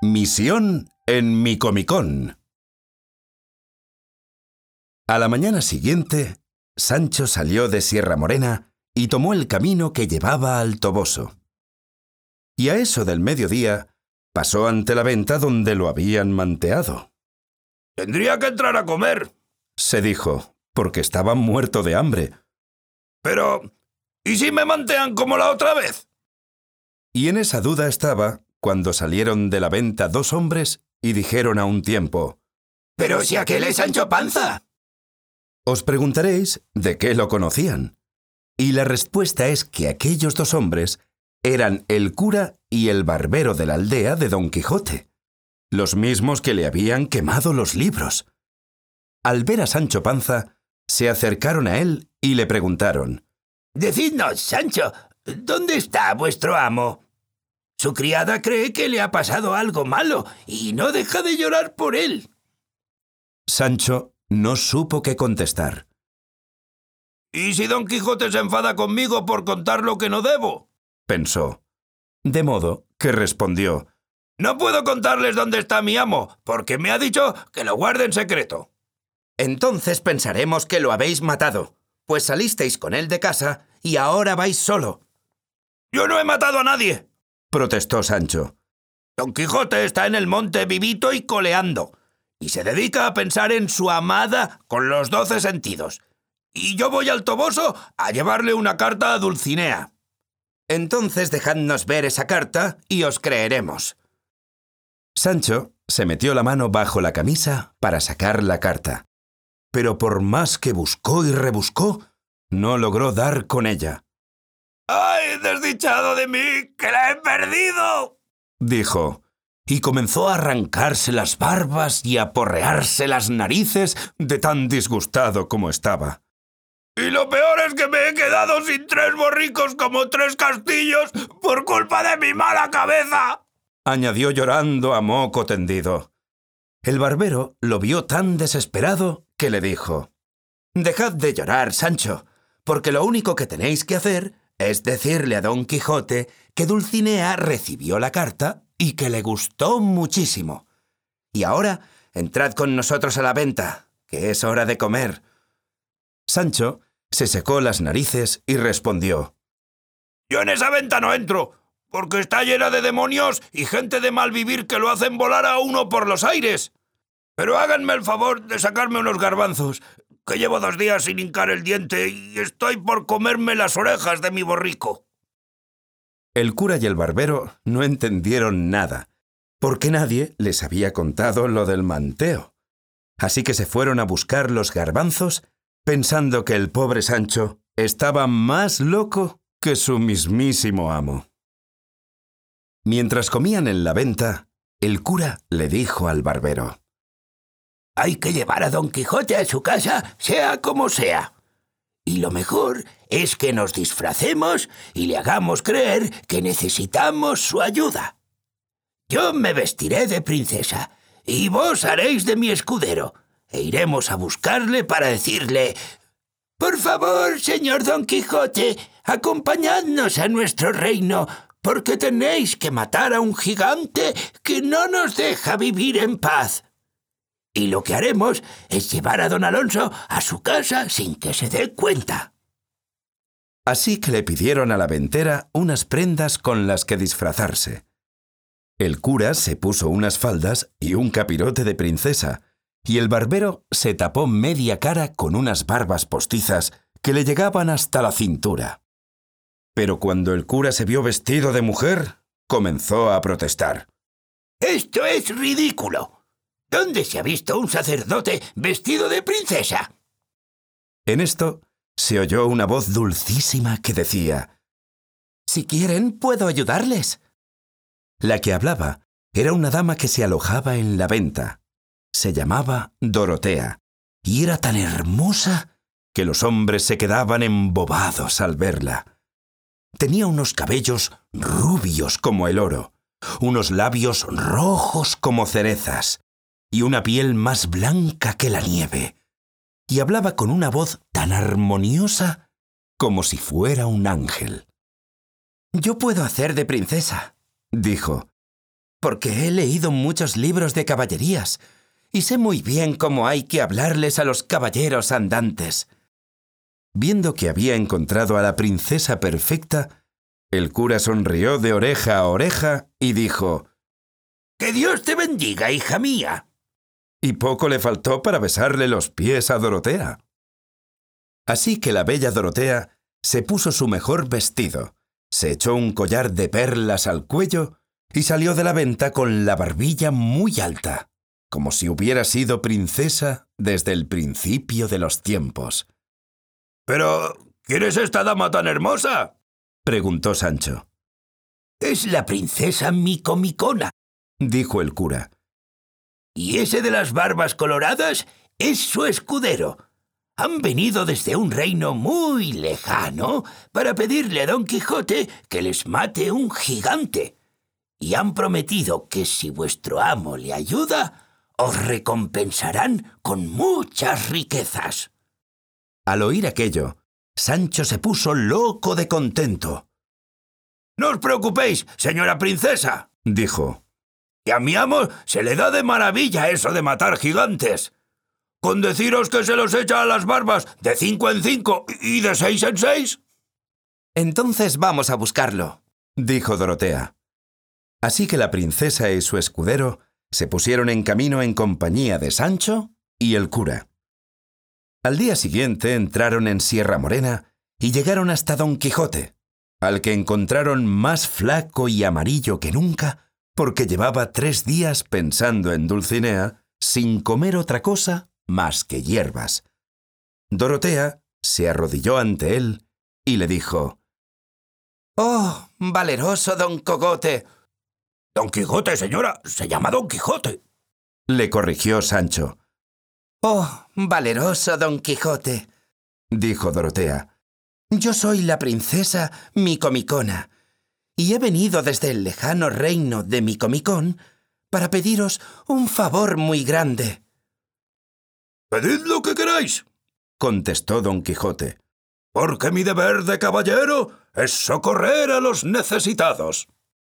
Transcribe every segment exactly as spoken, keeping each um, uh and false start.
Misión en Micomicón. A la mañana siguiente, Sancho salió de Sierra Morena y tomó el camino que llevaba al Toboso. Y a eso del mediodía, pasó ante la venta donde lo habían manteado. «Tendría que entrar a comer», se dijo, porque estaba muerto de hambre. «Pero, ¿y si me mantean como la otra vez?» Y en esa duda estaba cuando salieron de la venta dos hombres y dijeron a un tiempo: «¡Pero si aquel es Sancho Panza!». Os preguntaréis de qué lo conocían. Y la respuesta es que aquellos dos hombres eran el cura y el barbero de la aldea de Don Quijote, los mismos que le habían quemado los libros. Al ver a Sancho Panza, se acercaron a él y le preguntaron: «Decidnos, Sancho, ¿dónde está vuestro amo? Su criada cree que le ha pasado algo malo y no deja de llorar por él». Sancho no supo qué contestar. «¿Y si Don Quijote se enfada conmigo por contar lo que no debo?», pensó. De modo que respondió: «No puedo contarles dónde está mi amo, porque me ha dicho que lo guarde en secreto». «Entonces pensaremos que lo habéis matado, pues salisteis con él de casa y ahora vais solo». «Yo no he matado a nadie», protestó Sancho. «Don Quijote está en el monte vivito y coleando, y se dedica a pensar en su amada con los doce sentidos. Y yo voy al Toboso a llevarle una carta a Dulcinea». «Entonces dejadnos ver esa carta y os creeremos». Sancho se metió la mano bajo la camisa para sacar la carta, pero por más que buscó y rebuscó, no logró dar con ella. «¡Ay, desdichado de mí, que la he perdido!», dijo, y comenzó a arrancarse las barbas y a porrearse las narices de tan disgustado como estaba. «Y lo peor es que me he quedado sin tres borricos como tres castillos por culpa de mi mala cabeza», añadió llorando a moco tendido. El barbero lo vio tan desesperado que le dijo: «Dejad de llorar, Sancho, porque lo único que tenéis que hacer es decirle a Don Quijote que Dulcinea recibió la carta y que le gustó muchísimo. Y ahora entrad con nosotros a la venta, que es hora de comer». Sancho se secó las narices y respondió: «Yo en esa venta no entro, porque está llena de demonios y gente de mal vivir que lo hacen volar a uno por los aires. Pero háganme el favor de sacarme unos garbanzos, que llevo dos días sin hincar el diente y estoy por comerme las orejas de mi borrico». El cura y el barbero no entendieron nada, porque nadie les había contado lo del manteo. Así que se fueron a buscar los garbanzos, pensando que el pobre Sancho estaba más loco que su mismísimo amo. Mientras comían en la venta, el cura le dijo al barbero: «Hay que llevar a Don Quijote a su casa, sea como sea. Y lo mejor es que nos disfracemos y le hagamos creer que necesitamos su ayuda. Yo me vestiré de princesa y vos haréis de mi escudero, e iremos a buscarle para decirle: por favor, señor Don Quijote, acompañadnos a nuestro reino, porque tenéis que matar a un gigante que no nos deja vivir en paz. Y lo que haremos es llevar a don Alonso a su casa sin que se dé cuenta». Así que le pidieron a la ventera unas prendas con las que disfrazarse. El cura se puso unas faldas y un capirote de princesa, y el barbero se tapó media cara con unas barbas postizas que le llegaban hasta la cintura. Pero cuando el cura se vio vestido de mujer, comenzó a protestar: «¡Esto es ridículo! ¿Dónde se ha visto un sacerdote vestido de princesa?». En esto se oyó una voz dulcísima que decía: «Si quieren, puedo ayudarles». La que hablaba era una dama que se alojaba en la venta. Se llamaba Dorotea, y era tan hermosa que los hombres se quedaban embobados al verla. Tenía unos cabellos rubios como el oro, unos labios rojos como cerezas, y una piel más blanca que la nieve, y hablaba con una voz tan armoniosa como si fuera un ángel. «Yo puedo hacer de princesa», dijo, porque he leído muchos libros de caballerías y sé muy bien cómo hay que hablarles a los caballeros andantes». Viendo que había encontrado a la princesa perfecta, el cura sonrió de oreja a oreja y dijo: «Que Dios te bendiga, hija mía». Y poco le faltó para besarle los pies a Dorotea. Así que la bella Dorotea se puso su mejor vestido, se echó un collar de perlas al cuello y salió de la venta con la barbilla muy alta, como si hubiera sido princesa desde el principio de los tiempos. «Pero, ¿quién es esta dama tan hermosa?», preguntó Sancho. «Es la princesa Micomicona», dijo el cura. «y ese de las barbas coloradas es su escudero. Han venido desde un reino muy lejano para pedirle a Don Quijote que les mate un gigante, y han prometido que si vuestro amo le ayuda, os recompensarán con muchas riquezas». Al oír aquello, Sancho se puso loco de contento. «No os preocupéis, señora princesa», dijo, «que a mi amo se le da de maravilla eso de matar gigantes. Con deciros que se los echa a las barbas de cinco en cinco y de seis en seis». «Entonces vamos a buscarlo», dijo Dorotea. Así que la princesa y su escudero se pusieron en camino en compañía de Sancho y el cura. Al día siguiente entraron en Sierra Morena y llegaron hasta Don Quijote, al que encontraron más flaco y amarillo que nunca, porque llevaba tres días pensando en Dulcinea sin comer otra cosa más que hierbas. Dorotea se arrodilló ante él y le dijo: «Oh, valeroso Don Cogote». «Don Quijote, señora, se llama Don Quijote», le corrigió Sancho. «Oh, valeroso Don Quijote», dijo Dorotea. «Yo soy la princesa Micomicona, y he venido desde el lejano reino de Micomicón para pediros un favor muy grande». «Pedid lo que queráis», contestó Don Quijote, «porque mi deber de caballero es socorrer a los necesitados».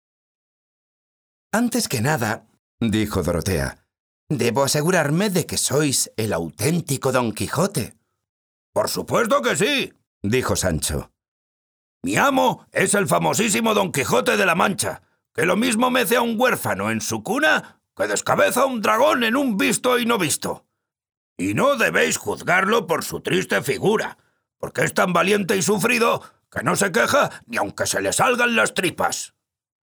«Antes que nada», dijo Dorotea, «debo asegurarme de que sois el auténtico Don Quijote». «Por supuesto que sí», dijo Sancho. «Mi amo es el famosísimo Don Quijote de la Mancha, que lo mismo mece a un huérfano en su cuna que descabeza a un dragón en un visto y no visto. Y no debéis juzgarlo por su triste figura, porque es tan valiente y sufrido que no se queja ni aunque se le salgan las tripas».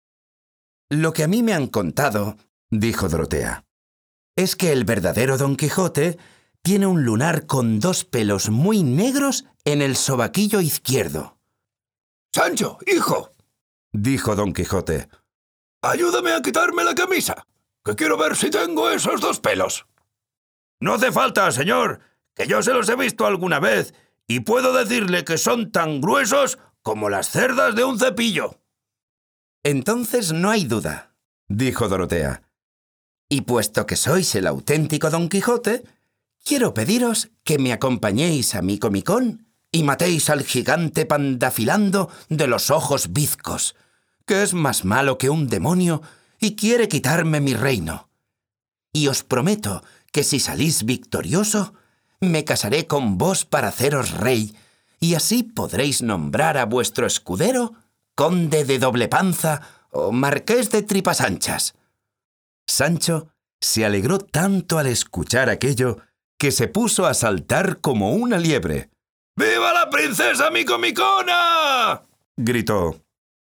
«Lo que a mí me han contado», dijo Dorotea, «es que el verdadero Don Quijote tiene un lunar con dos pelos muy negros en el sobaquillo izquierdo». «Sancho, hijo», dijo Don Quijote, «ayúdame a quitarme la camisa, que quiero ver si tengo esos dos pelos». «No hace falta, señor, que yo se los he visto alguna vez y puedo decirle que son tan gruesos como las cerdas de un cepillo». «Entonces no hay duda», dijo Dorotea. «Y puesto que sois el auténtico Don Quijote, quiero pediros que me acompañéis a Micomicón y matéis al gigante Pandafilando de los ojos bizcos, que es más malo que un demonio y quiere quitarme mi reino. Y os prometo que si salís victorioso, me casaré con vos para haceros rey, y así podréis nombrar a vuestro escudero conde de doble panza o marqués de tripas anchas». Sancho se alegró tanto al escuchar aquello que se puso a saltar como una liebre. «¡Viva la princesa Micomicona!», gritó.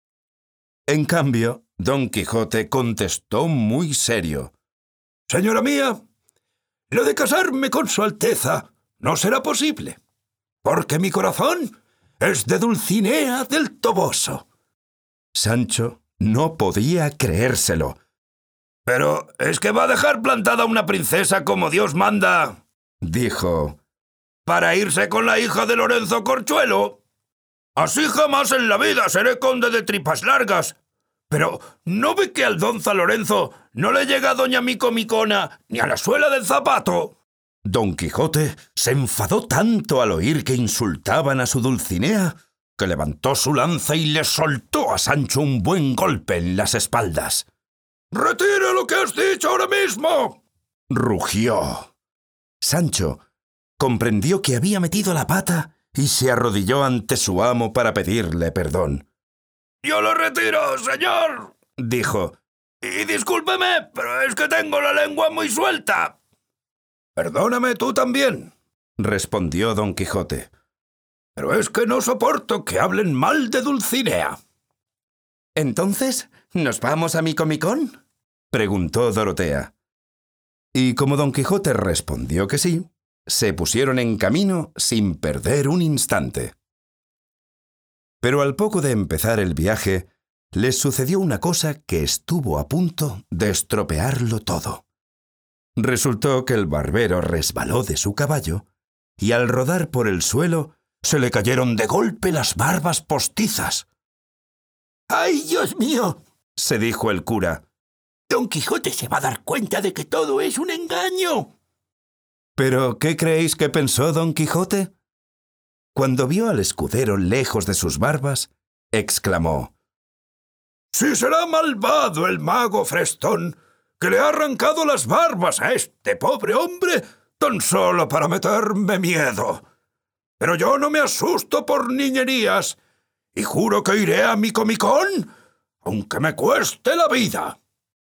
En cambio, Don Quijote contestó muy serio: «Señora mía, lo de casarme con su Alteza no será posible, porque mi corazón es de Dulcinea del Toboso». Sancho no podía creérselo. «Pero es que va a dejar plantada una princesa como Dios manda», dijo, «para irse con la hija de Lorenzo Corchuelo. Así jamás en la vida seré conde de tripas largas. Pero ¿no ve que al don Lorenzo no le llega a doña Micomicona ni a la suela del zapato?» Don Quijote se enfadó tanto al oír que insultaban a su Dulcinea que levantó su lanza y le soltó a Sancho un buen golpe en las espaldas. ¡Retira lo que has dicho ahora mismo! Rugió. Sancho comprendió que había metido la pata y se arrodilló ante su amo para pedirle perdón. «Yo lo retiro, señor», dijo. «Y discúlpeme, pero es que tengo la lengua muy suelta». «Perdóname tú también», respondió Don Quijote. «Pero es que no soporto que hablen mal de Dulcinea». «¿Entonces, nos vamos a Micomicón?», preguntó Dorotea. Y como Don Quijote respondió que sí, se pusieron en camino sin perder un instante. Pero al poco de empezar el viaje, les sucedió una cosa que estuvo a punto de estropearlo todo. Resultó que el barbero resbaló de su caballo y al rodar por el suelo se le cayeron de golpe las barbas postizas. ¡Ay, Dios mío!, se dijo el cura. Don Quijote se va a dar cuenta de que todo es un engaño. ¿Pero qué creéis que pensó Don Quijote? Cuando vio al escudero lejos de sus barbas, exclamó: «Si será malvado el mago Frestón, que le ha arrancado las barbas a este pobre hombre tan solo para meterme miedo. Pero yo no me asusto por niñerías y juro que iré a Micomicón, aunque me cueste la vida».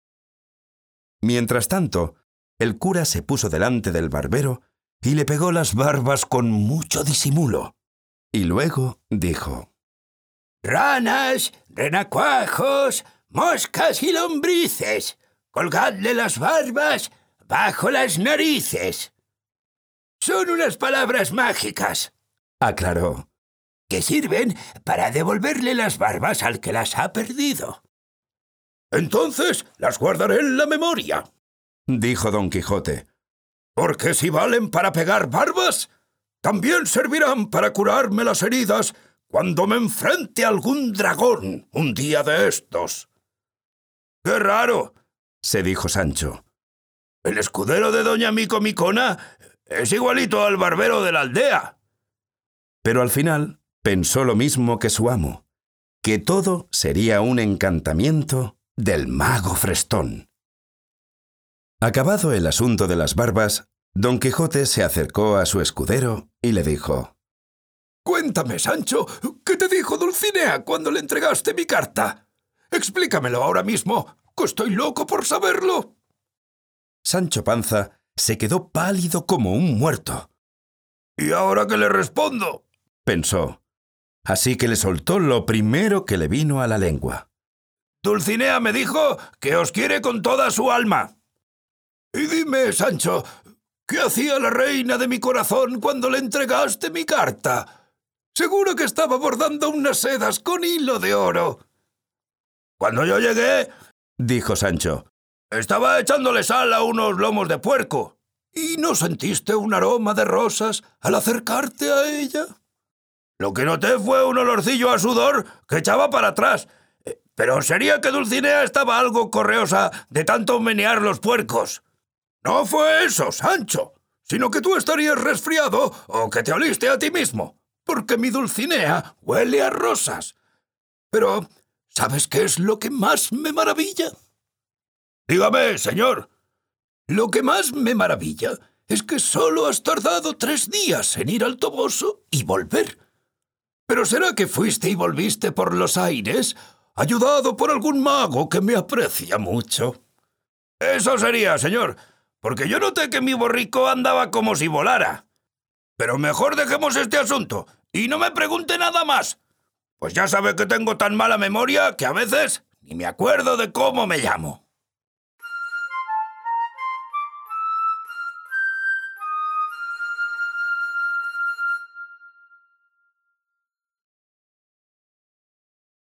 Mientras tanto, el cura se puso delante del barbero y le pegó las barbas con mucho disimulo. Y luego dijo: «Ranas, renacuajos, moscas y lombrices, colgadle las barbas bajo las narices». Son unas palabras mágicas, aclaró, que sirven para devolverle las barbas al que las ha perdido. «Entonces las guardaré en la memoria», dijo Don Quijote. «porque si valen para pegar barbas, también servirán para curarme las heridas cuando me enfrente a algún dragón un día de estos». «Qué raro», se dijo Sancho. «El escudero de doña Micomicona es igualito al barbero de la aldea». Pero al final pensó lo mismo que su amo, que todo sería un encantamiento del mago Frestón. Acabado el asunto de las barbas, Don Quijote se acercó a su escudero y le dijo: «Cuéntame, Sancho, ¿qué te dijo Dulcinea cuando le entregaste mi carta? Explícamelo ahora mismo, que estoy loco por saberlo». Sancho Panza se quedó pálido como un muerto. «¿Y ahora qué le respondo?», pensó. Así que le soltó lo primero que le vino a la lengua. «Dulcinea me dijo que os quiere con toda su alma». «Y dime, Sancho, ¿qué hacía la reina de mi corazón cuando le entregaste mi carta? Seguro que estaba bordando unas sedas con hilo de oro». «Cuando yo llegué», dijo Sancho, «estaba echándole sal a unos lomos de puerco. ¿Y no sentiste un aroma de rosas al acercarte a ella? Lo que noté fue un olorcillo a sudor que echaba para atrás. Pero sería que Dulcinea estaba algo correosa de tanto menear los puercos». «No fue eso, Sancho, sino que tú estarías resfriado o que te oliste a ti mismo, porque mi Dulcinea huele a rosas. Pero, ¿sabes qué es lo que más me maravilla?». «Dígame, señor». «Lo que más me maravilla es que solo has tardado tres días en ir al Toboso y volver. ¿Pero será que fuiste y volviste por los aires, ayudado por algún mago que me aprecia mucho?». «Eso sería, señor, porque yo noté que mi borrico andaba como si volara. Pero mejor dejemos este asunto y no me pregunte nada más, pues ya sabe que tengo tan mala memoria que a veces ni me acuerdo de cómo me llamo».